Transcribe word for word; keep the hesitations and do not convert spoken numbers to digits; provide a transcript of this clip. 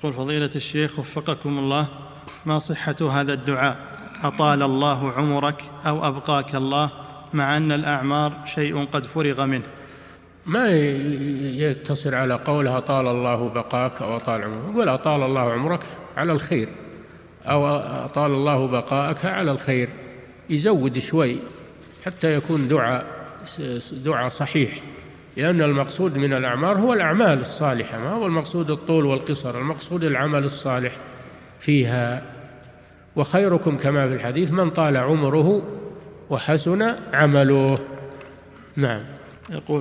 يقول فضيلة الشيخ وفقكم الله، ما صحة هذا الدعاء أطال الله عمرك أو أبقاك الله، مع أن الأعمار شيء قد فرغ منه؟ ما يقتصر على قولها طال الله بقاك أو أطال عمرك، ولا طال الله عمرك على الخير أو أطال الله بقاءك على الخير، يزود شوي حتى يكون دعاء دعاء صحيح، لأن المقصود من الأعمار هو الأعمال الصالحة، ما هو المقصود الطول والقصر، المقصود العمل الصالح فيها. وخيركم كما في الحديث من طال عمره وحسن عمله. نعم. يقول